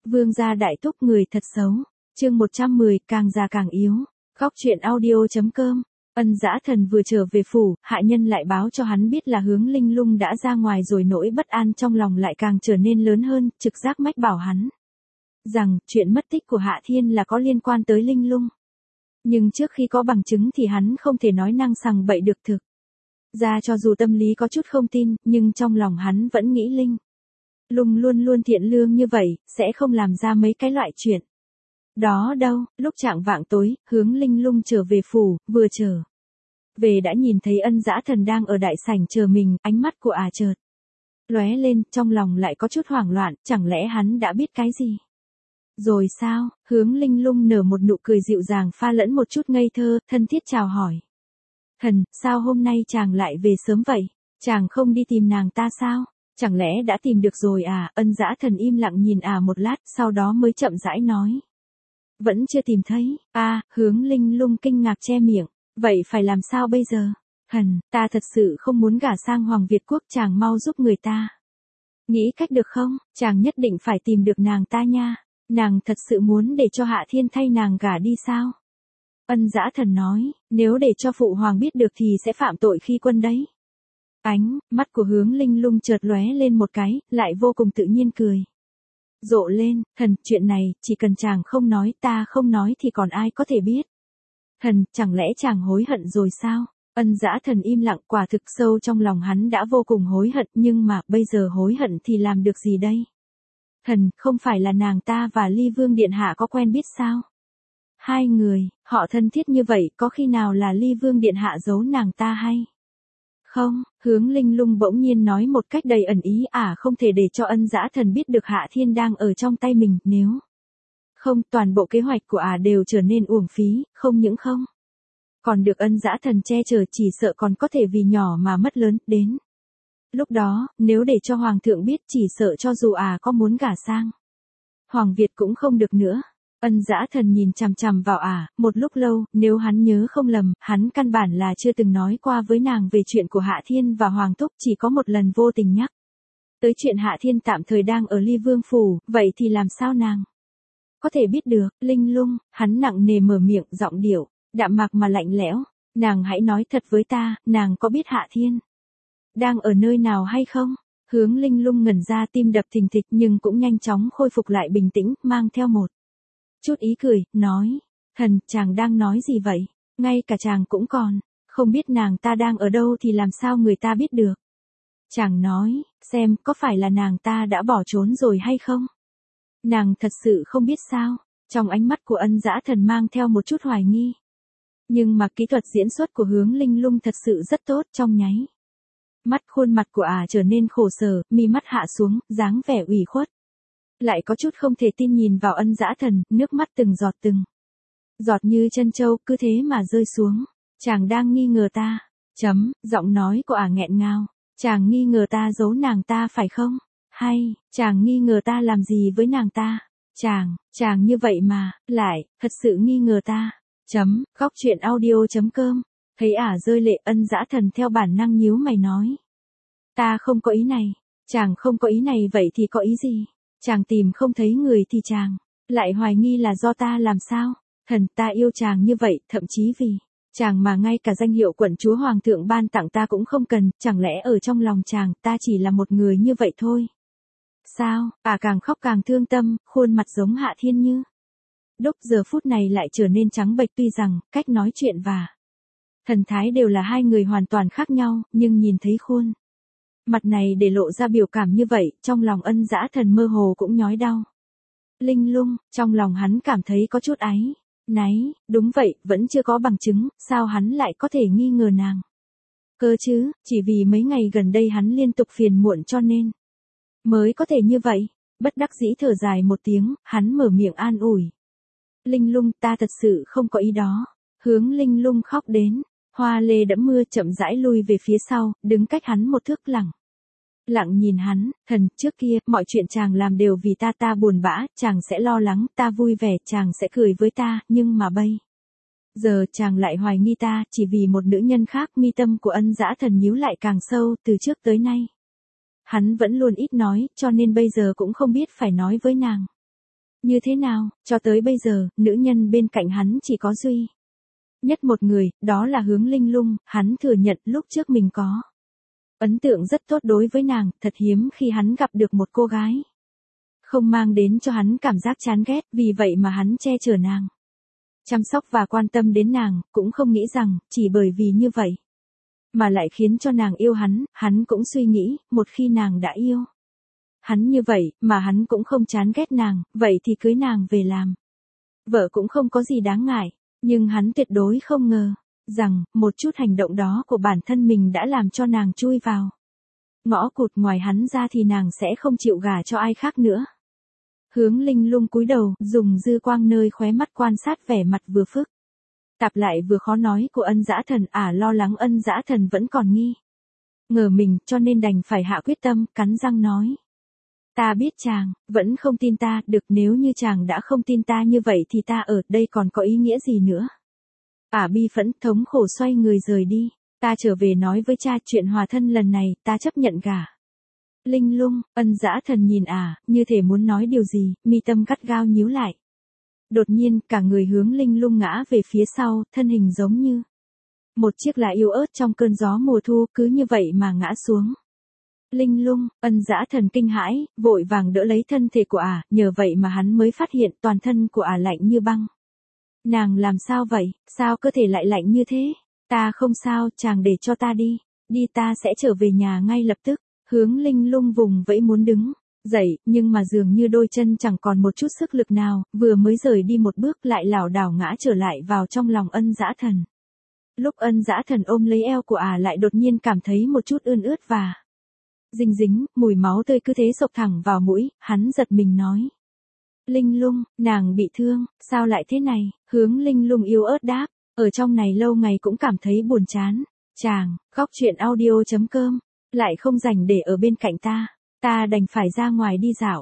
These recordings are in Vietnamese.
Vương gia đại thúc người thật xấu. Chương 110, càng già càng yếu. Góc truyện audio.com. Ân Dã Thần vừa trở về phủ, hạ nhân lại báo cho hắn biết là Hướng Linh Lung đã ra ngoài rồi, nỗi bất an trong lòng lại càng trở nên lớn hơn, trực giác mách bảo hắn rằng chuyện mất tích của Hạ Thiên là có liên quan tới Linh Lung. Nhưng trước khi có bằng chứng thì hắn không thể nói năng sằng bậy được thực. Ra cho dù tâm lý có chút không tin, nhưng trong lòng hắn vẫn nghĩ Linh Lung luôn luôn thiện lương như vậy, sẽ không làm ra mấy cái loại chuyện đó đâu. Lúc chạng vạng tối, Hướng Linh Lung trở về phủ, vừa trở về đã nhìn thấy Ân Dã Thần đang ở đại sảnh chờ mình, ánh mắt của chợt lóe lên, trong lòng lại có chút hoảng loạn, chẳng lẽ hắn đã biết cái gì rồi sao? Hướng Linh Lung nở một nụ cười dịu dàng pha lẫn một chút ngây thơ, thân thiết chào hỏi. Thần, sao hôm nay chàng lại về sớm vậy? Chàng không đi tìm nàng ta sao? Chẳng lẽ đã tìm được rồi à? Ân Dã Thần im lặng nhìn một lát, sau đó mới chậm rãi nói. Vẫn chưa tìm thấy. Hướng Linh Lung kinh ngạc che miệng. Vậy phải làm sao bây giờ? Thần, ta thật sự không muốn gả sang Hoàng Việt Quốc, chàng mau giúp người ta nghĩ cách được không? Chàng nhất định phải tìm được nàng ta nha. Nàng thật sự muốn để cho Hạ Thiên thay nàng gả đi sao? Ân Dã Thần nói, nếu để cho phụ hoàng biết được thì sẽ phạm tội khi quân đấy. Ánh mắt của Hướng Linh Lung chợt lóe lên một cái, lại vô cùng tự nhiên cười rộ lên. Thần, chuyện này chỉ cần chàng không nói, ta không nói thì còn ai có thể biết. Thần, chẳng lẽ chàng hối hận rồi sao? Ân Dã Thần im lặng, quả thực sâu trong lòng hắn đã vô cùng hối hận, nhưng mà bây giờ hối hận thì làm được gì đây? Thần, không phải là nàng ta và Ly Vương Điện Hạ có quen biết sao? Hai người, họ thân thiết như vậy, có khi nào là Ly Vương Điện Hạ giấu nàng ta hay không? Hướng Linh Lung bỗng nhiên nói một cách đầy ẩn ý, không thể để cho Ân Dã Thần biết được Hạ Thiên đang ở trong tay mình, nếu không, toàn bộ kế hoạch của đều trở nên uổng phí, không những không còn được Ân Dã Thần che chở, chỉ sợ còn có thể vì nhỏ mà mất lớn. Đến lúc đó, nếu để cho Hoàng thượng biết, chỉ sợ cho dù có muốn gả sang Hoàng Việt cũng không được nữa. Ân Dã Thần nhìn chằm chằm vào một lúc lâu, nếu hắn nhớ không lầm, hắn căn bản là chưa từng nói qua với nàng về chuyện của Hạ Thiên và Hoàng Thúc, chỉ có một lần vô tình nhắc tới chuyện Hạ Thiên tạm thời đang ở Ly Vương phủ, vậy thì làm sao nàng có thể biết được? Linh Lung, hắn nặng nề mở miệng, giọng điệu đạm mạc mà lạnh lẽo, nàng hãy nói thật với ta, nàng có biết Hạ Thiên đang ở nơi nào hay không? Hướng Linh Lung ngẩn ra, tim đập thình thịch, nhưng cũng nhanh chóng khôi phục lại bình tĩnh, mang theo một chút ý cười, nói, thần, chàng đang nói gì vậy? Ngay cả chàng cũng còn không biết nàng ta đang ở đâu thì làm sao người ta biết được? Chàng nói, xem, có phải là nàng ta đã bỏ trốn rồi hay không? Nàng thật sự không biết sao? Trong ánh mắt của Ân Dã Thần mang theo một chút hoài nghi. Nhưng mà kỹ thuật diễn xuất của Hướng Linh Lung thật sự rất tốt, trong nháy mắt khuôn mặt của trở nên khổ sở, mi mắt hạ xuống, dáng vẻ ủy khuất. Lại có chút không thể tin nhìn vào Ân Dã Thần, nước mắt từng giọt như chân châu, cứ thế mà rơi xuống. Chàng đang nghi ngờ ta. Giọng nói của nghẹn ngào. Chàng nghi ngờ ta giấu nàng ta phải không? Hay, chàng nghi ngờ ta làm gì với nàng ta? Chàng như vậy mà, lại, thật sự nghi ngờ ta. Góc truyện audio.com. Thấy rơi lệ, Ân Dã Thần theo bản năng nhíu mày nói. Ta không có ý này. Chàng không có ý này, vậy thì có ý gì? Chàng tìm không thấy người thì chàng lại hoài nghi là do ta làm sao? Thần, ta yêu chàng như vậy, thậm chí vì chàng mà ngay cả danh hiệu quận chúa Hoàng thượng ban tặng ta cũng không cần, chẳng lẽ ở trong lòng chàng, ta chỉ là một người như vậy thôi? Sao? Càng khóc càng thương tâm, khuôn mặt giống Hạ Thiên như đúc giờ phút này lại trở nên trắng bệch, tuy rằng cách nói chuyện và thần thái đều là hai người hoàn toàn khác nhau, nhưng nhìn thấy khuôn mặt này để lộ ra biểu cảm như vậy, trong lòng Ân Dã Thần mơ hồ cũng nhói đau. Linh Lung, trong lòng hắn cảm thấy có chút áy náy, đúng vậy, vẫn chưa có bằng chứng, sao hắn lại có thể nghi ngờ nàng? Cơ chứ, chỉ vì mấy ngày gần đây hắn liên tục phiền muộn cho nên mới có thể như vậy. Bất đắc dĩ thở dài một tiếng, hắn mở miệng an ủi. Linh Lung, ta thật sự không có ý đó. Hướng Linh Lung khóc đến hoa lê đẫm mưa, chậm rãi lui về phía sau, đứng cách hắn một thước, lặng nhìn hắn. Thần, trước kia, mọi chuyện chàng làm đều vì ta buồn bã, chàng sẽ lo lắng, ta vui vẻ, chàng sẽ cười với ta, nhưng mà bây giờ chàng lại hoài nghi ta, chỉ vì một nữ nhân khác. Mi tâm của Ân Dã Thần nhíu lại càng sâu, từ trước tới nay hắn vẫn luôn ít nói, cho nên bây giờ cũng không biết phải nói với nàng Như thế nào, cho tới bây giờ, nữ nhân bên cạnh hắn chỉ có duy nhất một người, đó là Hướng Linh Lung, hắn thừa nhận lúc trước mình có ấn tượng rất tốt đối với nàng, thật hiếm khi hắn gặp được một cô gái không mang đến cho hắn cảm giác chán ghét, vì vậy mà hắn che chở nàng, chăm sóc và quan tâm đến nàng, cũng không nghĩ rằng, chỉ bởi vì như vậy, mà lại khiến cho nàng yêu hắn cũng suy nghĩ, một khi nàng đã yêu hắn như vậy, mà hắn cũng không chán ghét nàng, vậy thì cưới nàng về làm vợ cũng không có gì đáng ngại, nhưng hắn tuyệt đối không ngờ rằng, một chút hành động đó của bản thân mình đã làm cho nàng chui vào ngõ cụt, ngoài hắn ra thì nàng sẽ không chịu gả cho ai khác nữa. Hướng Linh Lung cúi đầu, dùng dư quang nơi khóe mắt quan sát vẻ mặt vừa phức tạp lại vừa khó nói của Ân Dã Thần, lo lắng Ân Dã Thần vẫn còn nghi ngờ mình, cho nên đành phải hạ quyết tâm, cắn răng nói. Ta biết chàng vẫn không tin ta, được, nếu như chàng đã không tin ta như vậy thì ta ở đây còn có ý nghĩa gì nữa. Bi phẫn thống khổ xoay người rời đi. Ta trở về nói với cha chuyện hòa thân lần này, ta chấp nhận gả. Linh Lung, Ân Dã Thần nhìn như thể muốn nói điều gì, mi tâm gắt gao nhíu lại. Đột nhiên, cả người Hướng Linh Lung ngã về phía sau, thân hình giống như một chiếc lá yếu ớt trong cơn gió mùa thu, cứ như vậy mà ngã xuống. Linh Lung, Ân Dã Thần kinh hãi, vội vàng đỡ lấy thân thể của nhờ vậy mà hắn mới phát hiện toàn thân của lạnh như băng. Nàng làm sao vậy, sao cơ thể lại lạnh như thế? Ta không sao, chàng để cho ta đi, ta sẽ trở về nhà ngay lập tức. Hướng Linh Lung vùng vẫy muốn đứng dậy, nhưng mà dường như đôi chân chẳng còn một chút sức lực nào, vừa mới rời đi một bước lại lảo đảo ngã trở lại vào trong lòng Ân Dã Thần. Lúc Ân Dã Thần ôm lấy eo của lại đột nhiên cảm thấy một chút ươn ướt và dinh dính, mùi máu tươi cứ thế xộc thẳng vào mũi, hắn giật mình nói. Linh Lung, nàng bị thương, sao lại thế này? Hướng Linh Lung yếu ớt đáp, ở trong này lâu ngày cũng cảm thấy buồn chán. Chàng, Góc Truyện Audio.com, lại không rảnh để ở bên cạnh ta đành phải ra ngoài đi dạo.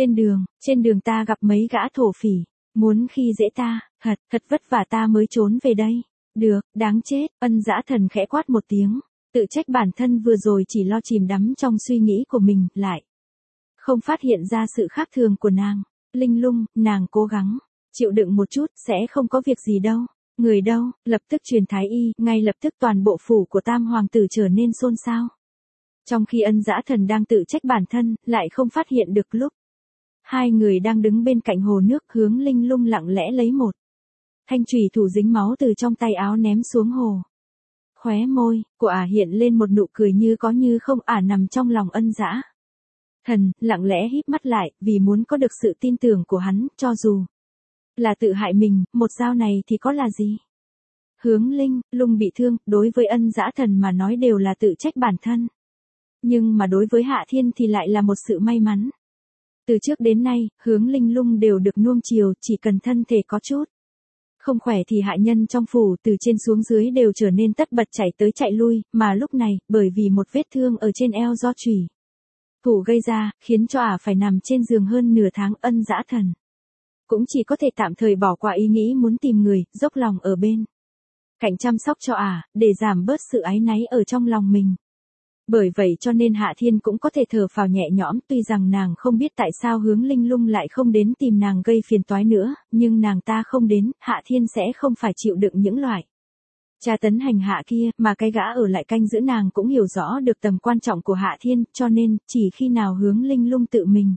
Trên đường ta gặp mấy gã thổ phỉ, muốn khi dễ ta, thật vất vả ta mới trốn về đây. Được, đáng chết, Ân Dã Thần khẽ quát một tiếng, tự trách bản thân vừa rồi chỉ lo chìm đắm trong suy nghĩ của mình, lại không phát hiện ra sự khác thường của nàng. Linh Lung, nàng cố gắng chịu đựng một chút, sẽ không có việc gì đâu. Người đâu? Lập tức truyền thái y, ngay lập tức toàn bộ phủ của Tam hoàng tử trở nên xôn xao. Trong khi Ân Dã Thần đang tự trách bản thân, lại không phát hiện được lúc hai người đang đứng bên cạnh hồ nước, Hướng Linh Lung lặng lẽ lấy một thanh chùy thủ dính máu từ trong tay áo ném xuống hồ. Khóe môi của hiện lên một nụ cười như có như không, nằm trong lòng Ân Dã Thần, lặng lẽ híp mắt lại, vì muốn có được sự tin tưởng của hắn, cho dù là tự hại mình, một dao này thì có là gì? Hướng Linh Lung bị thương, đối với Ân Dã Thần mà nói đều là tự trách bản thân. Nhưng mà đối với Hạ Thiên thì lại là một sự may mắn. Từ trước đến nay, Hướng Linh Lung đều được nuông chiều, chỉ cần thân thể có chút không khỏe thì hạ nhân trong phủ từ trên xuống dưới đều trở nên tất bật chạy tới chạy lui, mà lúc này, bởi vì một vết thương ở trên eo do chùy thủ gây ra, khiến cho phải nằm trên giường hơn nửa tháng. Ân Dã Thần cũng chỉ có thể tạm thời bỏ qua ý nghĩ muốn tìm người, dốc lòng ở bên cạnh chăm sóc cho để giảm bớt sự áy náy ở trong lòng mình. Bởi vậy cho nên Hạ Thiên cũng có thể thở phào nhẹ nhõm, tuy rằng nàng không biết tại sao Hướng Linh Lung lại không đến tìm nàng gây phiền toái nữa, nhưng nàng ta không đến, Hạ Thiên sẽ không phải chịu đựng những loại tra tấn hành hạ kia, mà cái gã ở lại canh giữ nàng cũng hiểu rõ được tầm quan trọng của Hạ Thiên, cho nên, chỉ khi nào Hướng Linh Lung tự mình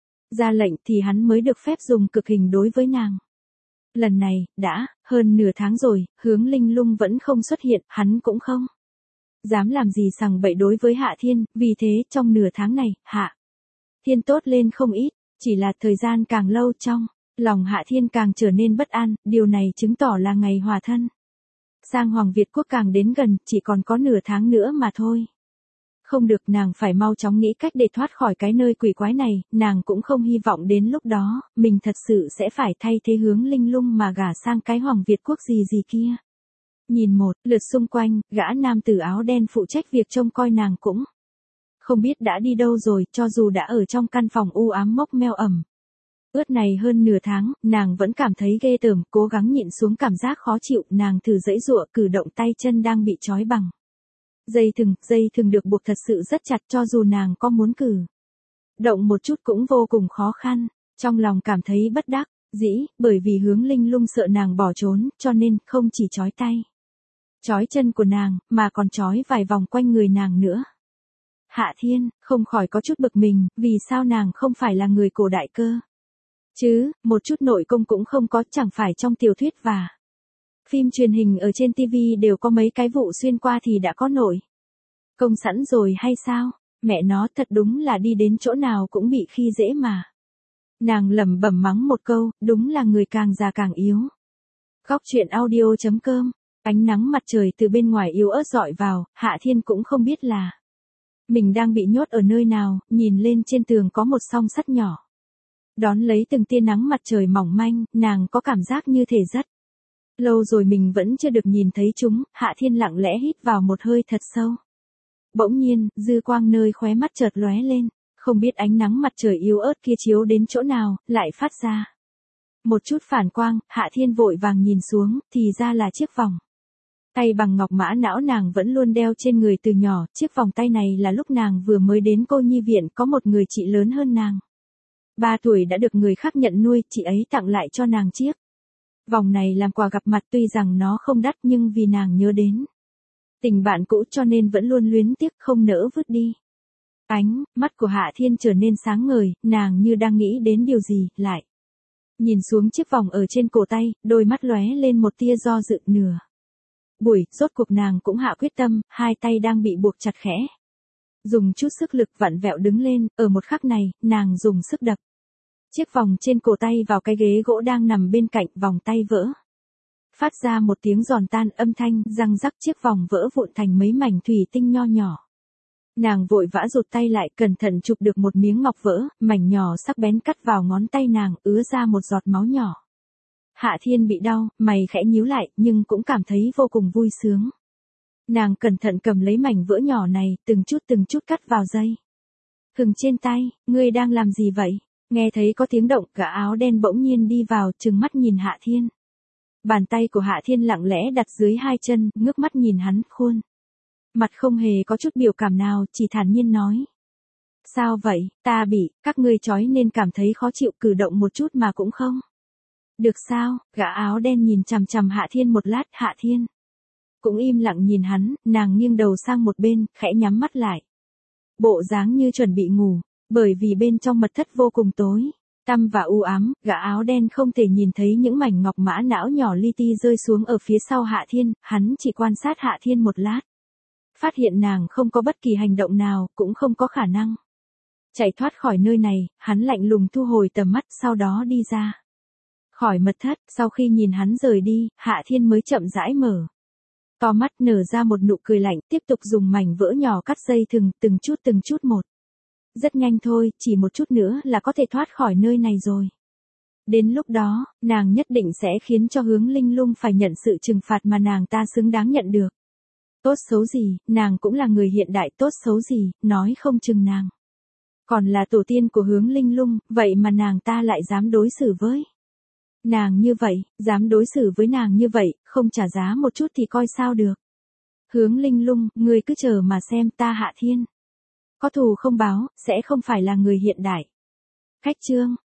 ra lệnh thì hắn mới được phép dùng cực hình đối với nàng. Lần này, đã hơn nửa tháng rồi, Hướng Linh Lung vẫn không xuất hiện, hắn cũng không dám làm gì sằng bậy đối với Hạ Thiên, vì thế, trong nửa tháng này, Hạ Thiên tốt lên không ít, chỉ là thời gian càng lâu trong lòng Hạ Thiên càng trở nên bất an, điều này chứng tỏ là ngày hòa thân sang Hoàng Việt Quốc càng đến gần, chỉ còn có nửa tháng nữa mà thôi. Không được, nàng phải mau chóng nghĩ cách để thoát khỏi cái nơi quỷ quái này, nàng cũng không hy vọng đến lúc đó, mình thật sự sẽ phải thay thế Hướng Linh Lung mà gả sang cái Hoàng Việt Quốc gì kia. Nhìn một lượt xung quanh, gã nam tử áo đen phụ trách việc trông coi nàng cũng không biết đã đi đâu rồi, cho dù đã ở trong căn phòng u ám mốc meo ẩm ướt này hơn nửa tháng, nàng vẫn cảm thấy ghê tởm, cố gắng nhịn xuống cảm giác khó chịu, nàng thử giãy giụa, cử động tay chân đang bị trói bằng dây thừng được buộc thật sự rất chặt, cho dù nàng có muốn cử động một chút cũng vô cùng khó khăn. Trong lòng cảm thấy bất đắc dĩ, bởi vì Hướng Linh Lung sợ nàng bỏ trốn, cho nên không chỉ trói tay, trói chân của nàng, mà còn trói vài vòng quanh người nàng nữa. Hạ Thiên, không khỏi có chút bực mình, vì sao nàng không phải là người cổ đại cơ? Chứ, một chút nội công cũng không có, chẳng phải trong tiểu thuyết và phim truyền hình ở trên TV đều có mấy cái vụ xuyên qua thì đã có nội công sẵn rồi hay sao? Mẹ nó thật đúng là đi đến chỗ nào cũng bị khi dễ mà. Nàng lẩm bẩm mắng một câu, đúng là người càng già càng yếu. Góc truyện audio.com. Ánh nắng mặt trời từ bên ngoài yếu ớt rọi vào, Hạ Thiên cũng không biết là mình đang bị nhốt ở nơi nào, nhìn lên trên tường có một song sắt nhỏ. Đón lấy từng tia nắng mặt trời mỏng manh, nàng có cảm giác như thể rất lâu rồi mình vẫn chưa được nhìn thấy chúng, Hạ Thiên lặng lẽ hít vào một hơi thật sâu. Bỗng nhiên, dư quang nơi khóe mắt chợt lóe lên, không biết ánh nắng mặt trời yếu ớt kia chiếu đến chỗ nào, lại phát ra một chút phản quang, Hạ Thiên vội vàng nhìn xuống, thì ra là chiếc vòng tay bằng ngọc mã não nàng vẫn luôn đeo trên người từ nhỏ, chiếc vòng tay này là lúc nàng vừa mới đến cô nhi viện có một người chị lớn hơn nàng. 3 tuổi đã được người khác nhận nuôi, chị ấy tặng lại cho nàng chiếc vòng này làm quà gặp mặt, tuy rằng nó không đắt nhưng vì nàng nhớ đến tình bạn cũ cho nên vẫn luôn luyến tiếc không nỡ vứt đi. Ánh mắt của Hạ Thiên trở nên sáng ngời, nàng như đang nghĩ đến điều gì, lại nhìn xuống chiếc vòng ở trên cổ tay, đôi mắt lóe lên một tia do dự nửa buổi, rốt cuộc nàng cũng hạ quyết tâm, hai tay đang bị buộc chặt khẽ dùng chút sức lực vặn vẹo đứng lên, ở một khắc này, nàng dùng sức đập chiếc vòng trên cổ tay vào cái ghế gỗ đang nằm bên cạnh, vòng tay vỡ. Phát ra một tiếng giòn tan, âm thanh răng rắc, chiếc vòng vỡ vụn thành mấy mảnh thủy tinh nho nhỏ. Nàng vội vã rụt tay lại, cẩn thận chụp được một miếng ngọc vỡ, mảnh nhỏ sắc bén cắt vào ngón tay nàng, ứa ra một giọt máu nhỏ. Hạ Thiên bị đau, mày khẽ nhíu lại, nhưng cũng cảm thấy vô cùng vui sướng. Nàng cẩn thận cầm lấy mảnh vỡ nhỏ này, từng chút cắt vào dây thừng trên tay. Ngươi đang làm gì vậy? Nghe thấy có tiếng động, gã áo đen bỗng nhiên đi vào, trừng mắt nhìn Hạ Thiên. Bàn tay của Hạ Thiên lặng lẽ đặt dưới hai chân, ngước mắt nhìn hắn, khuôn mặt không hề có chút biểu cảm nào, chỉ thản nhiên nói. Sao vậy, ta bị các ngươi trói nên cảm thấy khó chịu, cử động một chút mà cũng không được sao? Gã áo đen nhìn chằm chằm Hạ Thiên một lát, Hạ Thiên cũng im lặng nhìn hắn, nàng nghiêng đầu sang một bên, khẽ nhắm mắt lại. Bộ dáng như chuẩn bị ngủ, bởi vì bên trong mật thất vô cùng tối tăm và u ám, gã áo đen không thể nhìn thấy những mảnh ngọc mã não nhỏ li ti rơi xuống ở phía sau Hạ Thiên, hắn chỉ quan sát Hạ Thiên một lát. Phát hiện nàng không có bất kỳ hành động nào, cũng không có khả năng chạy thoát khỏi nơi này, hắn lạnh lùng thu hồi tầm mắt, sau đó đi ra khỏi mật thất. Sau khi nhìn hắn rời đi, Hạ Thiên mới chậm rãi mở to mắt, nở ra một nụ cười lạnh, tiếp tục dùng mảnh vỡ nhỏ cắt dây thừng, từng chút một. Rất nhanh thôi, chỉ một chút nữa là có thể thoát khỏi nơi này rồi. Đến lúc đó, nàng nhất định sẽ khiến cho Hướng Linh Lung phải nhận sự trừng phạt mà nàng ta xứng đáng nhận được. Tốt xấu gì, nàng cũng là người hiện đại, tốt xấu gì, nói không chừng nàng còn là tổ tiên của Hướng Linh Lung, vậy mà nàng ta lại dám đối xử với nàng như vậy, dám đối xử với nàng như vậy, không trả giá một chút thì coi sao được. Hướng Linh Lung, ngươi cứ chờ mà xem, ta Hạ Thiên có thù không báo, sẽ không phải là người hiện đại. Khách chương.